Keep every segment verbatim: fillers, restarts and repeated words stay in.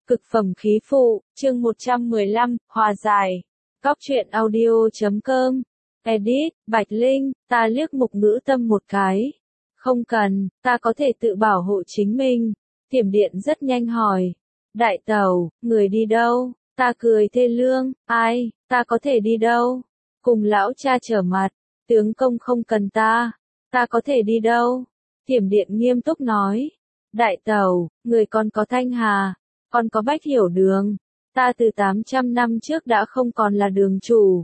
Cực phẩm khí phụ, chương một trăm mười lăm, hòa giải. Cóc truyện audio chấm com. Edit, Bạch Linh, ta liếc Mục Ngữ Tâm một cái. Không cần, ta có thể tự bảo hộ chính mình. Tiềm Điện rất nhanh hỏi. Đại tẩu, người đi đâu? Ta cười thê lương, ai, ta có thể đi đâu? Cùng lão cha trở mặt, tướng công không cần ta. Ta có thể đi đâu? Tiềm Điện nghiêm túc nói. Đại tẩu, người còn có Thanh Hà. Còn có Bách Hiểu Đường, ta từ tám trăm năm trước đã không còn là đường chủ.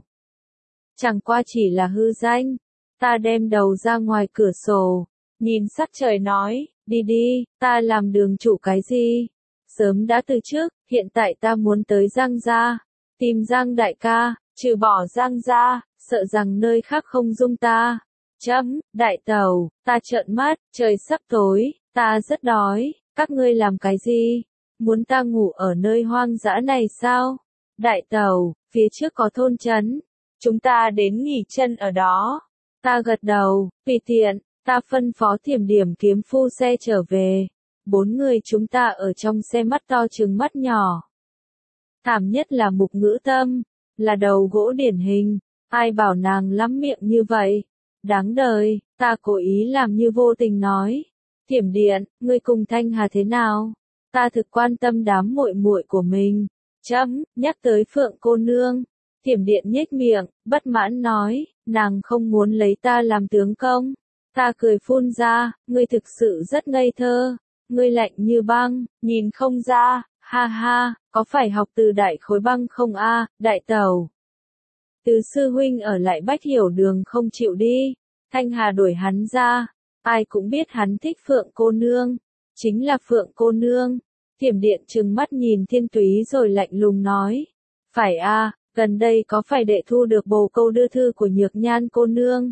Chẳng qua chỉ là hư danh, ta đem đầu ra ngoài cửa sổ, nhìn sắc trời nói, đi đi, ta làm đường chủ cái gì? Sớm đã từ trước, hiện tại ta muốn tới Giang gia, tìm Giang đại ca, trừ bỏ Giang gia, sợ rằng nơi khác không dung ta. Chấm, đại tẩu, ta trợn mắt, trời sắp tối, ta rất đói, các ngươi làm cái gì? Muốn ta ngủ ở nơi hoang dã này sao? Đại tẩu, phía trước có thôn trấn. Chúng ta đến nghỉ chân ở đó. Ta gật đầu, vì tiện, ta phân phó Thiểm Điểm kiếm phu xe trở về. Bốn người chúng ta ở trong xe mắt to trừng mắt nhỏ. Thảm nhất là Mục Ngữ Tâm, là đầu gỗ điển hình. Ai bảo nàng lắm miệng như vậy? Đáng đời, ta cố ý làm như vô tình nói. Thiểm Điện, ngươi cùng Thanh Hà thế nào? Ta thực quan tâm đám muội muội của mình. Chấm, nhắc tới Phượng cô nương. Thiểm Điện nhếch miệng, bất mãn nói, nàng không muốn lấy ta làm tướng công. Ta cười phun ra, ngươi thực sự rất ngây thơ. Ngươi lạnh như băng, nhìn không ra, ha ha, có phải học từ đại khối băng không a, đại tẩu? Từ sư huynh ở lại Bách Hiểu Đường không chịu đi. Thanh Hà đuổi hắn ra. Ai cũng biết hắn thích Phượng cô nương. Chính là Phượng cô nương. Thiểm Điện trừng mắt nhìn Thiên Túy rồi lạnh lùng nói. Phải a, gần đây có phải đệ thu được bồ câu đưa thư của Nhược Nhan cô nương?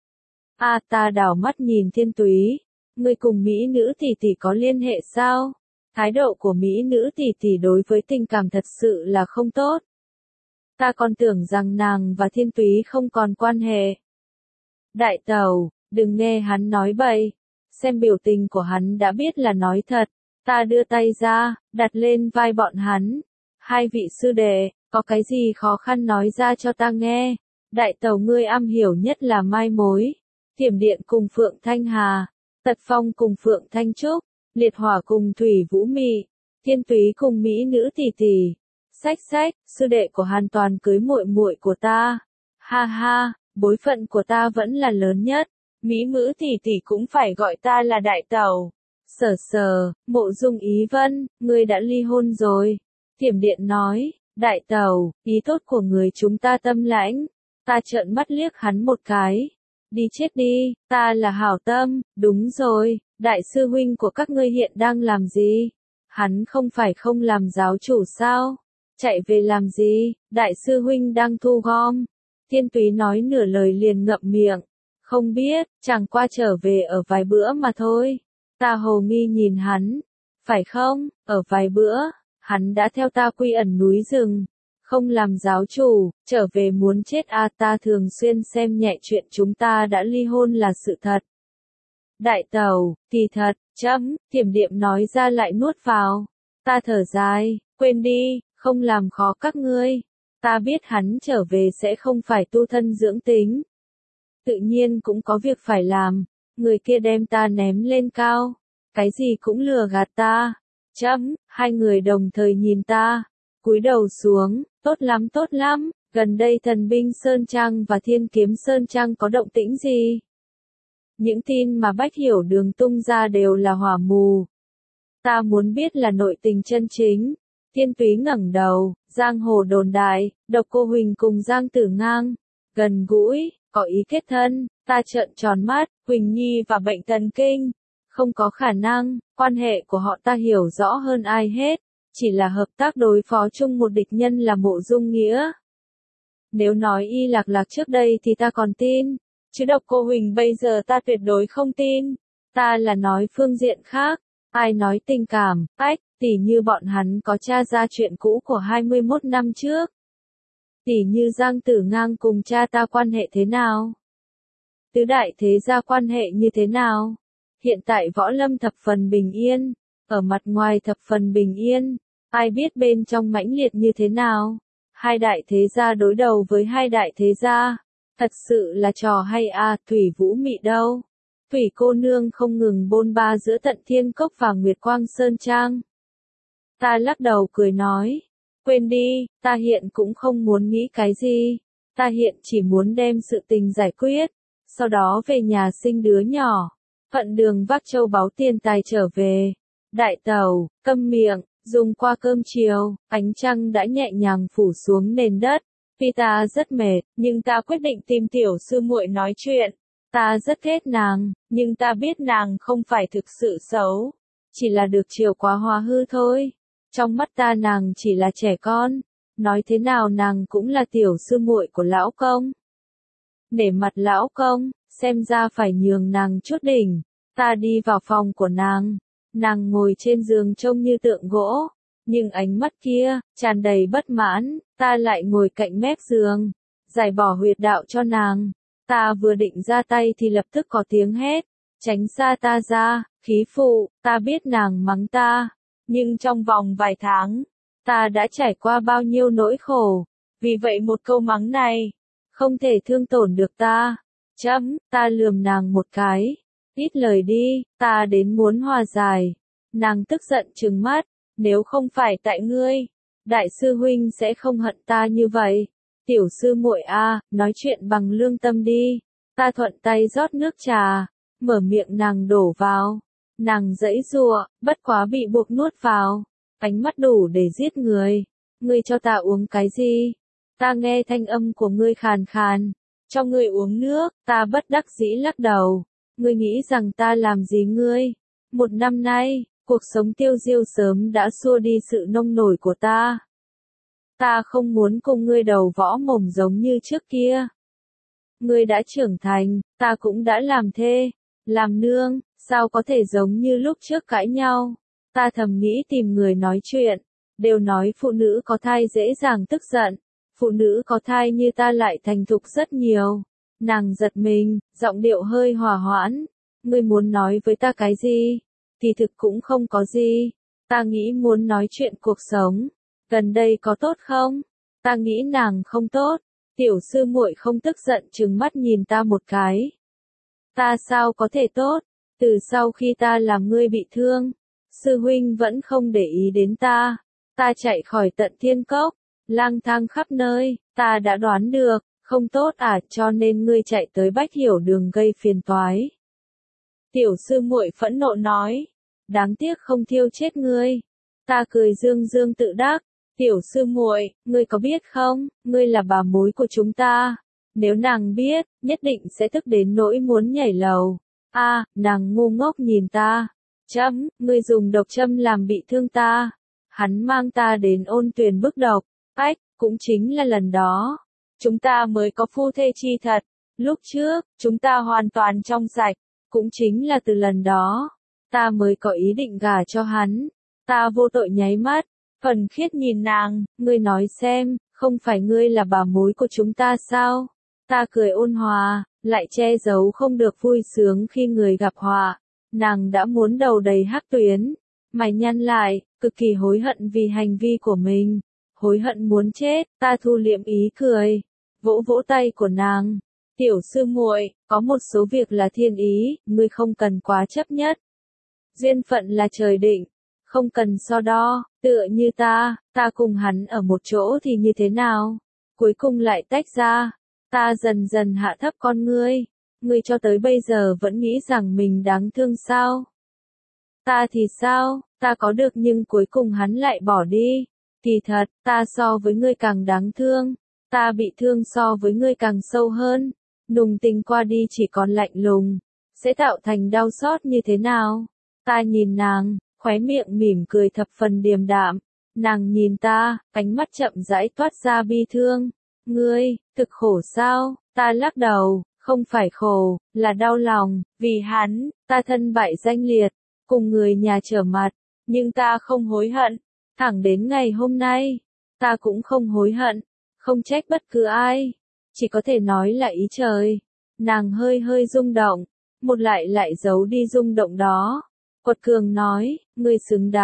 A, ta đảo mắt nhìn Thiên Túy. Ngươi cùng mỹ nữ tỷ tỷ có liên hệ sao? Thái độ của mỹ nữ tỷ tỷ đối với tình cảm thật sự là không tốt. Ta còn tưởng rằng nàng và Thiên Túy không còn quan hệ. Đại tẩu, đừng nghe hắn nói bậy. Xem biểu tình của hắn đã biết là nói thật. Ta đưa tay ra, đặt lên vai bọn hắn. Hai vị sư đệ, có cái gì khó khăn nói ra cho ta nghe. Đại tẩu ngươi am hiểu nhất là mai mối. Thiểm Điện cùng Phượng Thanh Hà, Tật Phong cùng Phượng Thanh Trúc, Liệt Hỏa cùng Thủy Vũ Mị, Thiên Túy cùng mỹ nữ tỷ tỷ. Xách xách, sư đệ của Hàn toàn cưới muội muội của ta. Ha ha, bối phận của ta vẫn là lớn nhất. Mỹ nữ tỷ tỷ cũng phải gọi ta là đại tẩu. Sở Sở, Mộ Dung Ý Vân, ngươi đã ly hôn rồi. Thiểm Điện nói, đại tẩu, ý tốt của người chúng ta tâm lãnh. Ta trợn mắt liếc hắn một cái. Đi chết đi, ta là hảo tâm, đúng rồi, đại sư huynh của các ngươi hiện đang làm gì? Hắn không phải không làm giáo chủ sao? Chạy về làm gì? Đại sư huynh đang thu gom. Thiên Túy nói nửa lời liền ngậm miệng. Không biết, chẳng qua trở về ở vài bữa mà thôi. Ta hồ nghi nhìn hắn. Phải không, ở vài bữa, hắn đã theo ta quy ẩn núi rừng. Không làm giáo chủ, trở về muốn chết a, ta thường xuyên xem nhẹ chuyện chúng ta đã ly hôn là sự thật. Đại tẩu, kỳ thật, chấm, Thiểm Điện nói ra lại nuốt vào. Ta thở dài, quên đi, không làm khó các ngươi. Ta biết hắn trở về sẽ không phải tu thân dưỡng tính. Tự nhiên cũng có việc phải làm. Người kia đem ta ném lên cao. Cái gì cũng lừa gạt ta. Chấm, hai người đồng thời nhìn ta. Cúi đầu xuống, tốt lắm tốt lắm. Gần đây Thần Binh Sơn Trang và Thiên Kiếm Sơn Trang có động tĩnh gì? Những tin mà Bách Hiểu Đường tung ra đều là hỏa mù. Ta muốn biết là nội tình chân chính. Thiên Túy ngẩng đầu, giang hồ đồn đại, Độc Cô Huỳnh cùng Giang Tử Ngang. Gần gũi, có ý kết thân, ta trợn tròn mắt, Huỳnh Nhi và bệnh thần kinh. Không có khả năng, quan hệ của họ ta hiểu rõ hơn ai hết. Chỉ là hợp tác đối phó chung một địch nhân là Mộ Dung Nghĩa. Nếu nói Y Lạc Lạc trước đây thì ta còn tin. Chứ Độc Cô Huỳnh bây giờ ta tuyệt đối không tin. Ta là nói phương diện khác. Ai nói tình cảm, ách, tỉ như bọn hắn có tra ra chuyện cũ của hai mươi mốt năm trước. Tỉ như Giang Tử Ngang cùng cha ta quan hệ thế nào? Tứ đại thế gia quan hệ như thế nào? Hiện tại võ lâm thập phần bình yên. Ở mặt ngoài thập phần bình yên. Ai biết bên trong mãnh liệt như thế nào? Hai đại thế gia đối đầu với hai đại thế gia. Thật sự là trò hay à, Thủy Vũ Mị đâu? Thủy cô nương không ngừng bôn ba giữa Tận Thiên Cốc và Nguyệt Quang Sơn Trang. Ta lắc đầu cười nói, quên đi, ta hiện cũng không muốn nghĩ cái gì. Ta hiện chỉ muốn đem sự tình giải quyết, sau đó về nhà sinh đứa nhỏ. Thuận đường vác châu báu tiền tài trở về. Đại tẩu, câm miệng, dùng qua cơm chiều, ánh trăng đã nhẹ nhàng phủ xuống nền đất. Tuy ta rất mệt, nhưng ta quyết định tìm tiểu sư muội nói chuyện. Ta rất ghét nàng, nhưng ta biết nàng không phải thực sự xấu. Chỉ là được chiều quá hóa hư thôi. Trong mắt ta nàng chỉ là trẻ con. Nói thế nào nàng cũng là tiểu sư muội của lão công. Nể mặt lão công, xem ra phải nhường nàng chút đỉnh. Ta đi vào phòng của nàng. Nàng ngồi trên giường trông như tượng gỗ. Nhưng ánh mắt kia, tràn đầy bất mãn. Ta lại ngồi cạnh mép giường. Giải bỏ huyệt đạo cho nàng. Ta vừa định ra tay thì lập tức có tiếng hét. Tránh xa ta ra, khí phụ. Ta biết nàng mắng ta. Nhưng trong vòng vài tháng, ta đã trải qua bao nhiêu nỗi khổ. Vì vậy một câu mắng này, không thể thương tổn được ta. Chấm, ta lườm nàng một cái. Ít lời đi, ta đến muốn hòa giải. Nàng tức giận trừng mắt, nếu không phải tại ngươi, đại sư huynh sẽ không hận ta như vậy. Tiểu sư muội a, nói chuyện bằng lương tâm đi. Ta thuận tay rót nước trà, mở miệng nàng đổ vào. Nàng giãy giụa, bất quá bị buộc nuốt vào. Ánh mắt đủ để giết người. Ngươi cho ta uống cái gì? Ta nghe thanh âm của ngươi khàn khàn. Cho ngươi uống nước, ta bất đắc dĩ lắc đầu. Ngươi nghĩ rằng ta làm gì ngươi? Một năm nay, cuộc sống tiêu diêu sớm đã xua đi sự nông nổi của ta. Ta không muốn cùng ngươi đầu võ mồm giống như trước kia. Ngươi đã trưởng thành, ta cũng đã làm thê, làm nương, sao có thể giống như lúc trước cãi nhau. Ta thầm nghĩ tìm người nói chuyện, đều nói phụ nữ có thai dễ dàng tức giận, phụ nữ có thai như ta lại thành thục rất nhiều. Nàng giật mình, giọng điệu hơi hòa hoãn. Ngươi muốn nói với ta cái gì? Thì thực cũng không có gì. Ta nghĩ muốn nói chuyện cuộc sống. Gần đây có tốt không? Ta nghĩ nàng không tốt. Tiểu sư muội không tức giận trừng mắt nhìn ta một cái. Ta sao có thể tốt? Từ sau khi ta làm ngươi bị thương, sư huynh vẫn không để ý đến ta. Ta chạy khỏi Tận Thiên Cốc, lang thang khắp nơi, ta đã đoán được, không tốt à, cho nên ngươi chạy tới Bách Hiểu Đường gây phiền toái. Tiểu sư muội phẫn nộ nói, đáng tiếc không thiêu chết ngươi. Ta cười dương dương tự đắc, tiểu sư muội, ngươi có biết không, ngươi là bà mối của chúng ta. Nếu nàng biết, nhất định sẽ tức đến nỗi muốn nhảy lầu. A, à, nàng ngu ngốc nhìn ta. Chấm, ngươi dùng độc châm làm bị thương ta. Hắn mang ta đến Ôn Tuyền bức độc. Ách, cũng chính là lần đó. Chúng ta mới có phu thê chi thật. Lúc trước, chúng ta hoàn toàn trong sạch. Cũng chính là từ lần đó, ta mới có ý định gả cho hắn. Ta vô tội nháy mắt, thuần khiết nhìn nàng, ngươi nói xem, không phải ngươi là bà mối của chúng ta sao? Ta cười ôn hòa, lại che giấu không được vui sướng khi người gặp họa. Nàng đã muốn đầu đầy hắc tuyến, mày nhăn lại, cực kỳ hối hận vì hành vi của mình. Hối hận muốn chết, ta thu liệm ý cười, vỗ vỗ tay của nàng. Tiểu sư muội, có một số việc là thiên ý, ngươi không cần quá chấp nhất. Duyên phận là trời định, không cần so đo, tựa như ta, ta cùng hắn ở một chỗ thì như thế nào? Cuối cùng lại tách ra, ta dần dần hạ thấp con ngươi, ngươi cho tới bây giờ vẫn nghĩ rằng mình đáng thương sao? Ta thì sao, ta có được nhưng cuối cùng hắn lại bỏ đi. Kỳ thật, ta so với ngươi càng đáng thương, ta bị thương so với ngươi càng sâu hơn. Nùng tình qua đi chỉ còn lạnh lùng, sẽ tạo thành đau xót như thế nào? Ta nhìn nàng, khóe miệng mỉm cười thập phần điềm đạm. Nàng nhìn ta, ánh mắt chậm rãi toát ra bi thương. Ngươi, thực khổ sao? Ta lắc đầu, không phải khổ, là đau lòng, vì hắn, ta thân bại danh liệt, cùng người nhà trở mặt, nhưng ta không hối hận. Thẳng đến ngày hôm nay, ta cũng không hối hận, không trách bất cứ ai. Chỉ có thể nói là ý trời. Nàng hơi hơi rung động, một lại lại giấu đi rung động đó. Quật cường nói, ngươi xứng đáng,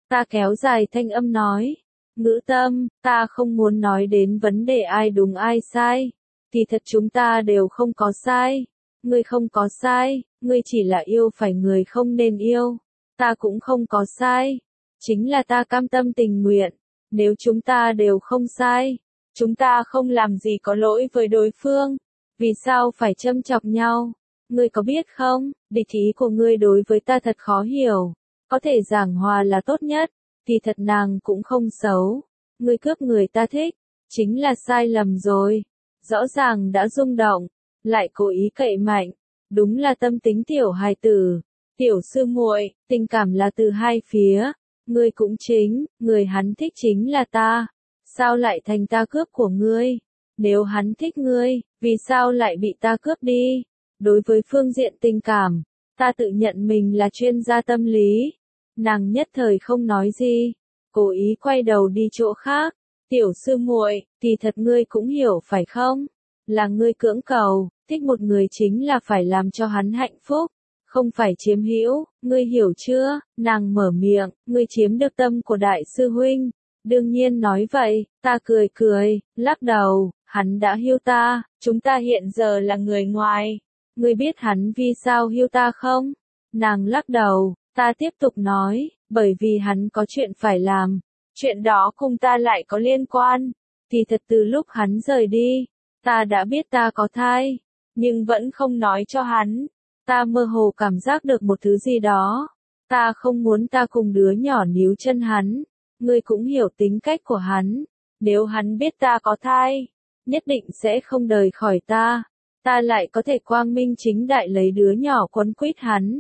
Ta kéo dài thanh âm nói. Ngữ Tâm, ta không muốn nói đến vấn đề ai đúng ai sai. Thì thật chúng ta đều không có sai. Ngươi không có sai, ngươi chỉ là yêu phải người không nên yêu. Ta cũng không có sai. Chính là ta cam tâm tình nguyện. Nếu chúng ta đều không sai, chúng ta không làm gì có lỗi với đối phương. Vì sao phải châm chọc nhau? Ngươi có biết không, địch ý của ngươi đối với ta thật khó hiểu. Có thể giảng hòa là tốt nhất, thì thật nàng cũng không xấu. Ngươi cướp người ta thích, chính là sai lầm rồi. Rõ ràng đã rung động, lại cố ý cậy mạnh. Đúng là tâm tính tiểu hài tử. Tiểu sư muội, tình cảm là từ hai phía. Ngươi cũng chính, người hắn thích chính là ta. Sao lại thành ta cướp của ngươi? Nếu hắn thích ngươi, vì sao lại bị ta cướp đi? Đối với phương diện tình cảm, ta tự nhận mình là chuyên gia tâm lý. Nàng nhất thời không nói gì, cố ý quay đầu đi chỗ khác. Tiểu sư muội, thì thật ngươi cũng hiểu phải không? Là ngươi cưỡng cầu, thích một người chính là phải làm cho hắn hạnh phúc, không phải chiếm hữu, ngươi hiểu chưa? Nàng mở miệng, ngươi chiếm được tâm của đại sư huynh. Đương nhiên nói vậy, ta cười cười, lắc đầu, hắn đã hiu ta, chúng ta hiện giờ là người ngoài. Ngươi biết hắn vì sao hiu ta không? Nàng lắc đầu, ta tiếp tục nói, bởi vì hắn có chuyện phải làm. Chuyện đó cùng ta lại có liên quan. Thì thật từ lúc hắn rời đi, ta đã biết ta có thai, nhưng vẫn không nói cho hắn. Ta mơ hồ cảm giác được một thứ gì đó. Ta không muốn ta cùng đứa nhỏ níu chân hắn. Ngươi cũng hiểu tính cách của hắn. Nếu hắn biết ta có thai, nhất định sẽ không rời khỏi ta. Ta lại có thể quang minh chính đại lấy đứa nhỏ quấn quýt hắn.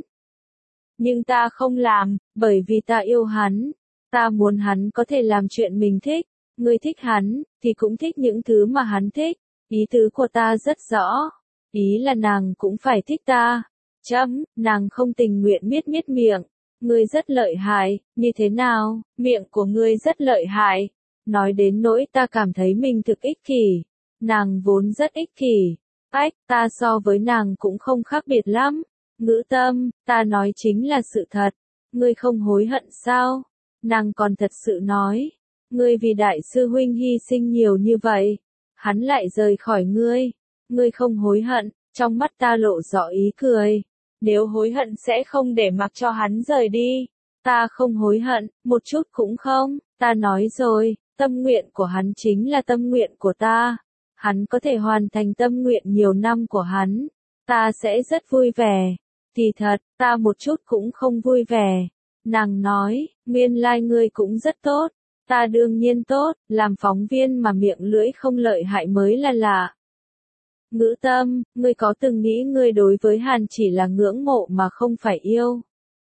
Nhưng ta không làm, bởi vì ta yêu hắn. Ta muốn hắn có thể làm chuyện mình thích. Ngươi thích hắn, thì cũng thích những thứ mà hắn thích. Ý tứ của ta rất rõ. Ý là nàng cũng phải thích ta. Chấm, nàng không tình nguyện miết miết miệng. Ngươi rất lợi hại, như thế nào, miệng của ngươi rất lợi hại. Nói đến nỗi ta cảm thấy mình thực ích kỷ. Nàng vốn rất ích kỷ. Ách, ta so với nàng cũng không khác biệt lắm. Ngữ Tâm, ta nói chính là sự thật. Ngươi không hối hận sao? Nàng còn thật sự nói. Ngươi vì đại sư huynh hy sinh nhiều như vậy. Hắn lại rời khỏi ngươi. Ngươi không hối hận, trong mắt ta lộ rõ ý cười. Nếu hối hận sẽ không để mặc cho hắn rời đi. Ta không hối hận, một chút cũng không. Ta nói rồi, tâm nguyện của hắn chính là tâm nguyện của ta. Hắn có thể hoàn thành tâm nguyện nhiều năm của hắn. Ta sẽ rất vui vẻ. Thì thật, ta một chút cũng không vui vẻ. Nàng nói, nguyên lai ngươi cũng rất tốt. Ta đương nhiên tốt, làm phóng viên mà miệng lưỡi không lợi hại mới là lạ. Ngữ Tâm, ngươi có từng nghĩ ngươi đối với Hàn chỉ là ngưỡng mộ mà không phải yêu?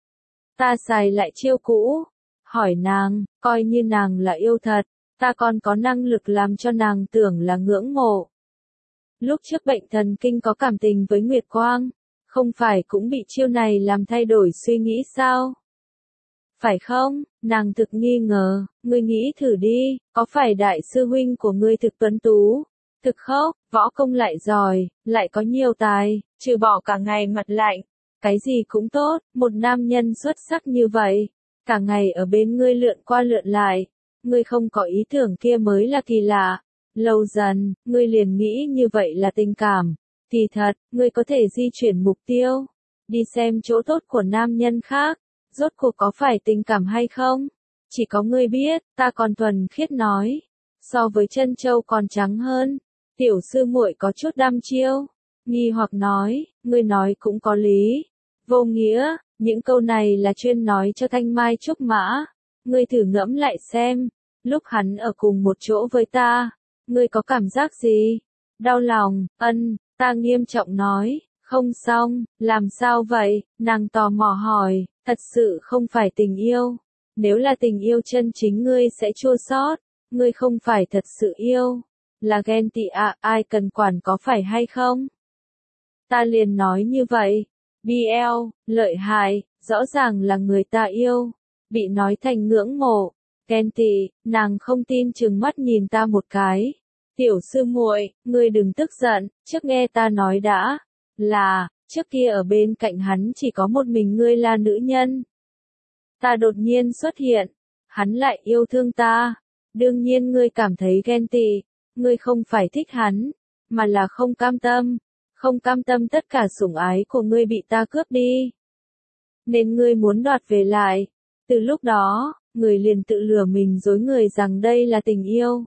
Ta xài lại chiêu cũ. Hỏi nàng, coi như nàng là yêu thật, ta còn có năng lực làm cho nàng tưởng là ngưỡng mộ. Lúc trước bệnh thần kinh có cảm tình với Nguyệt Quang, không phải cũng bị chiêu này làm thay đổi suy nghĩ sao? Phải không? Nàng thực nghi ngờ, ngươi nghĩ thử đi, có phải đại sư huynh của ngươi thực tuấn tú? Thực khốc, võ công lại giỏi, lại có nhiều tài, trừ bỏ cả ngày mặt lạnh. Cái gì cũng tốt, một nam nhân xuất sắc như vậy. Cả ngày ở bên ngươi lượn qua lượn lại. Ngươi không có ý tưởng kia mới là kỳ lạ. Lâu dần, ngươi liền nghĩ như vậy là tình cảm. Thì thật, ngươi có thể di chuyển mục tiêu. Đi xem chỗ tốt của nam nhân khác. Rốt cuộc có phải tình cảm hay không? Chỉ có ngươi biết, ta còn thuần khiết nói. So với chân châu còn trắng hơn. Tiểu sư muội có chút đăm chiêu. Nghi hoặc nói, ngươi nói cũng có lý. Vô nghĩa, những câu này là chuyên nói cho Thanh Mai Trúc Mã. Ngươi thử ngẫm lại xem. Lúc hắn ở cùng một chỗ với ta, ngươi có cảm giác gì? Đau lòng, ân, ta nghiêm trọng nói. Không xong, làm sao vậy? Nàng tò mò hỏi, thật sự không phải tình yêu. Nếu là tình yêu chân chính ngươi sẽ chua xót. Ngươi không phải thật sự yêu. Là ghen tị à, ai cần quản có phải hay không? Ta liền nói như vậy. bê lờ, lợi hại, rõ ràng là người ta yêu. Bị nói thành ngưỡng mộ. Ghen tị, nàng không tin chừng mắt nhìn ta một cái. Tiểu sư muội, ngươi đừng tức giận, trước nghe ta nói đã. Là, trước kia ở bên cạnh hắn chỉ có một mình ngươi là nữ nhân. Ta đột nhiên xuất hiện. hắn lại yêu thương ta. Đương nhiên ngươi cảm thấy ghen tị, ngươi không phải thích hắn, mà là không cam tâm, không cam tâm tất cả sủng ái của ngươi bị ta cướp đi. Nên ngươi muốn đoạt về lại. Từ lúc đó, người liền tự lừa mình dối người rằng đây là tình yêu.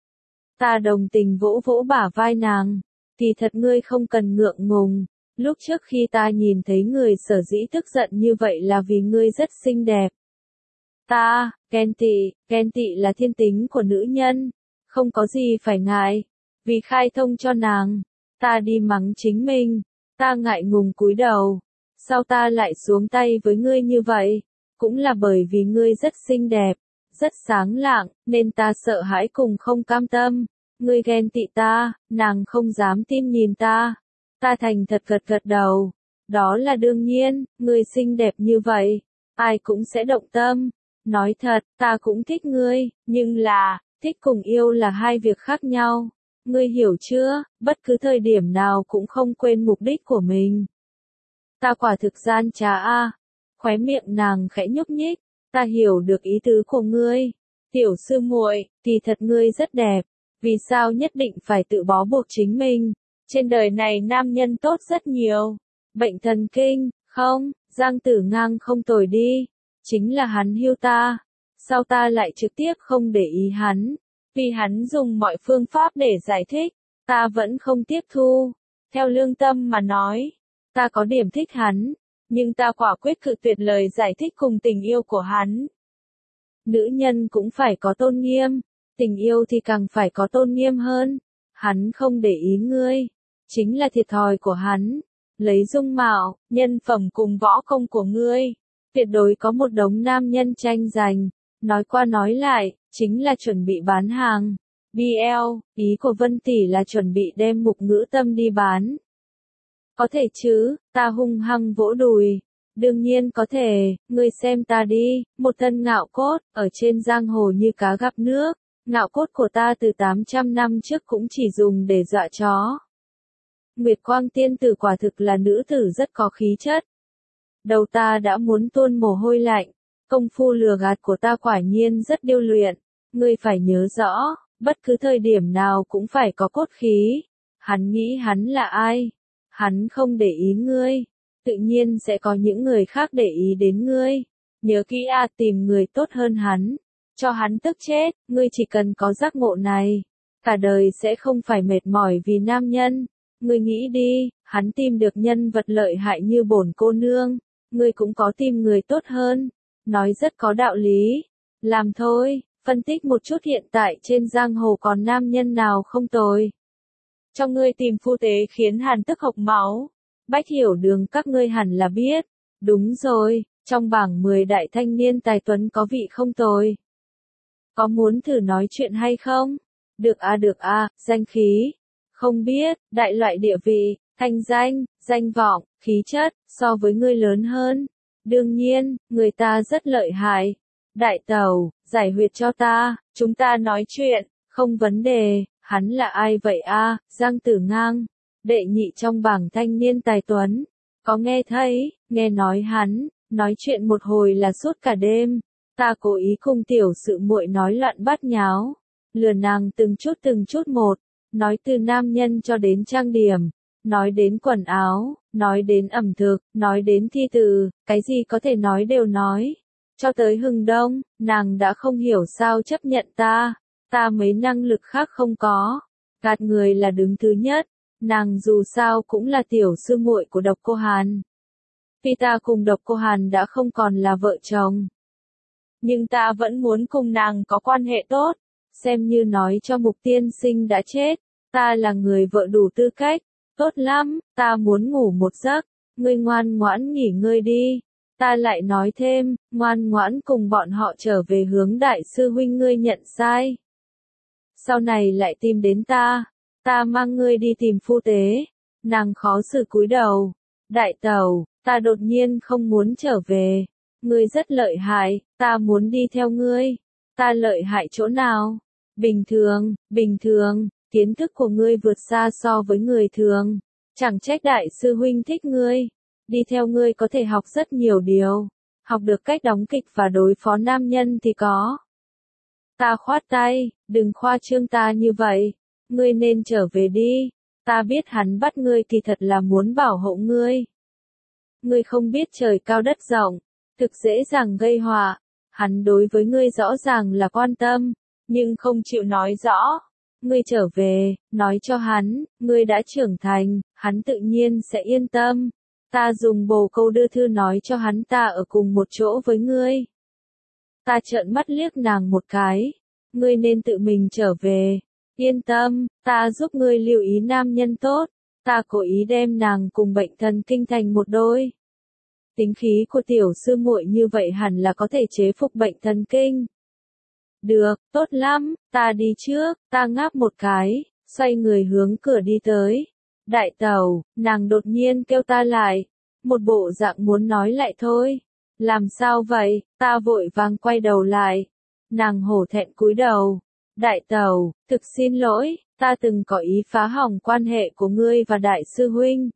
Ta đồng tình vỗ vỗ bả vai nàng, kỳ thật ngươi không cần ngượng ngùng, lúc trước khi ta nhìn thấy người sở dĩ tức giận như vậy là vì ngươi rất xinh đẹp. Ta, ghen tị, ghen tị là thiên tính của nữ nhân, không có gì phải ngại, vì khai thông cho nàng, ta đi mắng chính mình, ta ngại ngùng cúi đầu, sao ta lại xuống tay với ngươi như vậy, cũng là bởi vì ngươi rất xinh đẹp, rất sáng lạng, nên ta sợ hãi cùng không cam tâm, ngươi ghen tị ta, nàng không dám tin nhìn ta, ta thành thật gật gật đầu, đó là đương nhiên, ngươi xinh đẹp như vậy, ai cũng sẽ động tâm. Nói thật, ta cũng thích ngươi, nhưng là, thích cùng yêu là hai việc khác nhau. Ngươi hiểu chưa, bất cứ thời điểm nào cũng không quên mục đích của mình. Ta quả thực gian trá a. Khóe miệng nàng khẽ nhúc nhích, ta hiểu được ý tứ của ngươi. Tiểu sư muội, kỳ thật ngươi rất đẹp, vì sao nhất định phải tự bó buộc chính mình? Trên đời này nam nhân tốt rất nhiều. Bệnh thần kinh, không, Giang Tử Ngang không tồi đi. Chính là hắn hiu ta, sao ta lại trực tiếp không để ý hắn, vì hắn dùng mọi phương pháp để giải thích, ta vẫn không tiếp thu. Theo lương tâm mà nói, ta có điểm thích hắn, nhưng ta quả quyết cự tuyệt lời giải thích cùng tình yêu của hắn. Nữ nhân cũng phải có tôn nghiêm, tình yêu thì càng phải có tôn nghiêm hơn. Hắn không để ý ngươi, chính là thiệt thòi của hắn, lấy dung mạo, nhân phẩm cùng võ công của ngươi. Tuyệt đối có một đống nam nhân tranh giành, nói qua nói lại, chính là chuẩn bị bán hàng. bê lờ, ý của Vân Tỷ là chuẩn bị đem Mục Ngữ Tâm đi bán. Có thể chứ, ta hung hăng vỗ đùi. Đương nhiên có thể, ngươi xem ta đi, một thân ngạo cốt, ở trên giang hồ như cá gặp nước. Ngạo cốt của ta từ tám trăm năm trước cũng chỉ dùng để dọa chó. Nguyệt Quang tiên tử quả thực là nữ tử rất có khí chất. Đầu ta đã muốn tuôn mồ hôi lạnh, công phu lừa gạt của ta quả nhiên rất điêu luyện, ngươi phải nhớ rõ, bất cứ thời điểm nào cũng phải có cốt khí. Hắn nghĩ hắn là ai? Hắn không để ý ngươi, tự nhiên sẽ có những người khác để ý đến ngươi. Nhớ kỹ a, tìm người tốt hơn hắn, cho hắn tức chết, ngươi chỉ cần có giác ngộ này, cả đời sẽ không phải mệt mỏi vì nam nhân. Ngươi nghĩ đi, hắn tìm được nhân vật lợi hại như bổn cô nương. Ngươi cũng có tìm người tốt hơn, nói rất có đạo lý. Làm thôi, phân tích một chút hiện tại trên giang hồ còn nam nhân nào không tồi. Cho ngươi tìm phu tế khiến hàn tức hộc máu. Bách Hiểu Đường các ngươi hẳn là biết. Đúng rồi, trong bảng mười đại thanh niên tài tuấn có vị không tồi. Có muốn thử nói chuyện hay không? Được a được a, danh khí. Không biết, đại loại địa vị, thanh danh, danh vọng, khí chất, so với ngươi lớn hơn. Đương nhiên, người ta rất lợi hại. Đại tẩu, giải huyệt cho ta, chúng ta nói chuyện, không vấn đề. Hắn là ai vậy a? Giang Tử Ngang, đệ nhị trong bảng thanh niên tài tuấn. Có nghe thấy, nghe nói hắn, nói chuyện một hồi là suốt cả đêm. Ta cố ý cùng tiểu sự muội nói loạn bát nháo, lừa nàng từng chút từng chút một, nói từ nam nhân cho đến trang điểm, nói đến quần áo, nói đến ẩm thực, nói đến thi từ, cái gì có thể nói đều nói. Cho tới hừng đông, nàng đã không hiểu sao chấp nhận ta, ta mấy năng lực khác không có, gạt người là đứng thứ nhất, nàng dù sao cũng là tiểu sư muội của Độc Cô Hàn. Vì ta cùng Độc Cô Hàn đã không còn là vợ chồng, nhưng ta vẫn muốn cùng nàng có quan hệ tốt, xem như nói cho Mục tiên sinh đã chết, ta là người vợ đủ tư cách. Tốt lắm, ta muốn ngủ một giấc, ngươi ngoan ngoãn nghỉ ngơi đi. Ta lại nói thêm, ngoan ngoãn cùng bọn họ trở về hướng đại sư huynh ngươi nhận sai. Sau này lại tìm đến ta, ta mang ngươi đi tìm phu tế. Nàng khó xử cúi đầu. Đại tẩu, ta đột nhiên không muốn trở về. Ngươi rất lợi hại, ta muốn đi theo ngươi. Ta lợi hại chỗ nào? Bình thường, bình thường. Kiến thức của ngươi vượt xa so với người thường. Chẳng trách đại sư huynh thích ngươi. Đi theo ngươi có thể học rất nhiều điều. học được cách đóng kịch và đối phó nam nhân thì có. Ta khoát tay, đừng khoa trương ta như vậy, ngươi nên trở về đi, ta biết hắn bắt ngươi thì thật là muốn bảo hộ ngươi. Ngươi không biết trời cao đất rộng, thực dễ dàng gây họa, hắn đối với ngươi rõ ràng là quan tâm, nhưng không chịu nói rõ. Ngươi trở về, nói cho hắn, ngươi đã trưởng thành, hắn tự nhiên sẽ yên tâm. Ta dùng bồ câu đưa thư nói cho hắn ta ở cùng một chỗ với ngươi. Ta trợn mắt liếc nàng một cái. Ngươi nên tự mình trở về. Yên tâm, ta giúp ngươi lưu ý nam nhân tốt. Ta cố ý đem nàng cùng bệnh thần kinh thành một đôi. Tính khí của tiểu sư muội như vậy hẳn là có thể chế phục bệnh thần kinh. Được, tốt lắm, ta đi trước, ta ngáp một cái, xoay người hướng cửa đi tới. Đại tẩu, nàng đột nhiên kêu ta lại, một bộ dạng muốn nói lại thôi. Làm sao vậy, ta vội vàng quay đầu lại. Nàng hổ thẹn cúi đầu. Đại tẩu, thực xin lỗi, ta từng có ý phá hỏng quan hệ của ngươi và đại sư huynh.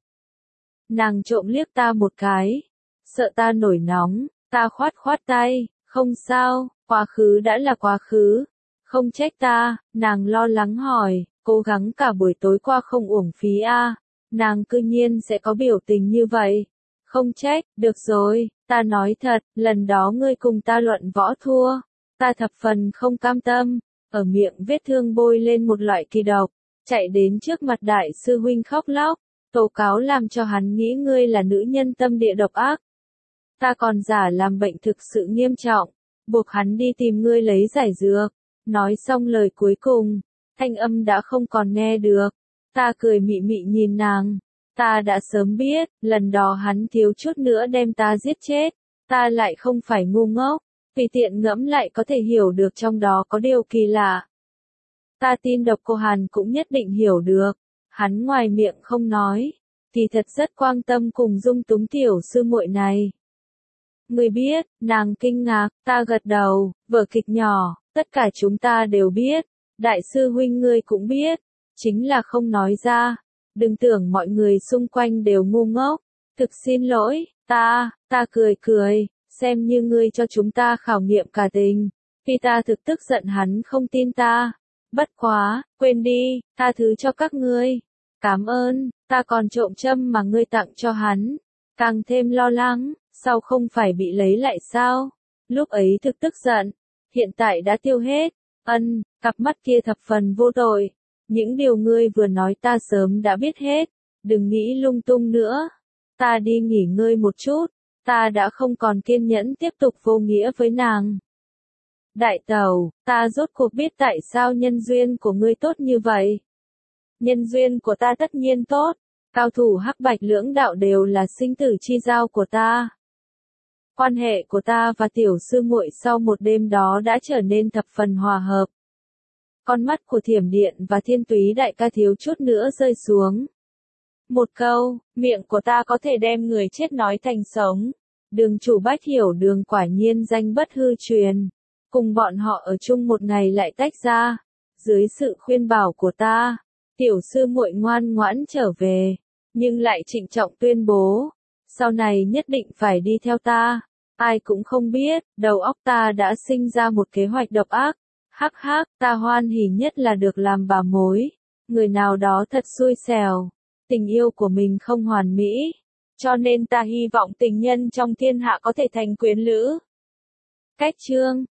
Nàng trộm liếc ta một cái, sợ ta nổi nóng, ta khoát khoát tay, không sao, quá khứ đã là quá khứ. Không trách ta, nàng lo lắng hỏi, cố gắng cả buổi tối qua không uổng phí a. À. Nàng cư nhiên sẽ có biểu tình như vậy. Không trách, được rồi, ta nói thật, lần đó ngươi cùng ta luận võ thua. Ta thập phần không cam tâm, ở miệng vết thương bôi lên một loại kỳ độc, chạy đến trước mặt đại sư huynh khóc lóc, tố cáo làm cho hắn nghĩ ngươi là nữ nhân tâm địa độc ác. Ta còn giả làm bệnh thực sự nghiêm trọng, buộc hắn đi tìm ngươi lấy giải dược. Nói xong lời cuối cùng, thanh âm đã không còn nghe được. Ta cười mị mị nhìn nàng. Ta đã sớm biết, lần đó hắn thiếu chút nữa đem ta giết chết. Ta lại không phải ngu ngốc, tùy tiện ngẫm lại có thể hiểu được trong đó có điều kỳ lạ. Ta tin Độc Cô Hàn cũng nhất định hiểu được. Hắn ngoài miệng không nói, thì thật rất quan tâm cùng dung túng tiểu sư muội này. Ngươi biết, nàng kinh ngạc, ta gật đầu, vở kịch nhỏ, tất cả chúng ta đều biết, đại sư huynh ngươi cũng biết, chính là không nói ra, đừng tưởng mọi người xung quanh đều ngu ngốc, thực xin lỗi, ta, ta cười cười, xem như ngươi cho chúng ta khảo nghiệm cả tình, vì ta thực tức giận hắn không tin ta, bất quá, quên đi, tha thứ cho các ngươi, cảm ơn, ta còn trộm châm mà ngươi tặng cho hắn, càng thêm lo lắng. Sao không phải bị lấy lại sao? Lúc ấy thực tức giận, hiện tại đã tiêu hết. Ân, cặp mắt kia thập phần vô tội. Những điều ngươi vừa nói ta sớm đã biết hết. Đừng nghĩ lung tung nữa. Ta đi nghỉ ngơi một chút. Ta đã không còn kiên nhẫn tiếp tục vô nghĩa với nàng. Đại tẩu, ta rốt cuộc biết tại sao nhân duyên của ngươi tốt như vậy. Nhân duyên của ta tất nhiên tốt. Cao thủ hắc bạch lưỡng đạo đều là sinh tử chi giao của ta. Quan hệ của ta và tiểu sư muội sau một đêm đó đã trở nên thập phần hòa hợp. Con mắt của Thiểm Điện và Thiên Túy đại ca thiếu chút nữa rơi xuống. Một câu, miệng của ta có thể đem người chết nói thành sống. Đường chủ Bách Hiểu Đường quả nhiên danh bất hư truyền. Cùng bọn họ ở chung một ngày lại tách ra. Dưới sự khuyên bảo của ta, tiểu sư muội ngoan ngoãn trở về, nhưng lại trịnh trọng tuyên bố, sau này nhất định phải đi theo ta. Ai cũng không biết, đầu óc ta đã sinh ra một kế hoạch độc ác. Hắc hắc, ta hoan hỉ nhất là được làm bà mối. Người nào đó thật xui xẻo. Tình yêu của mình không hoàn mỹ. Cho nên ta hy vọng tình nhân trong thiên hạ có thể thành quyến lữ. Cách chương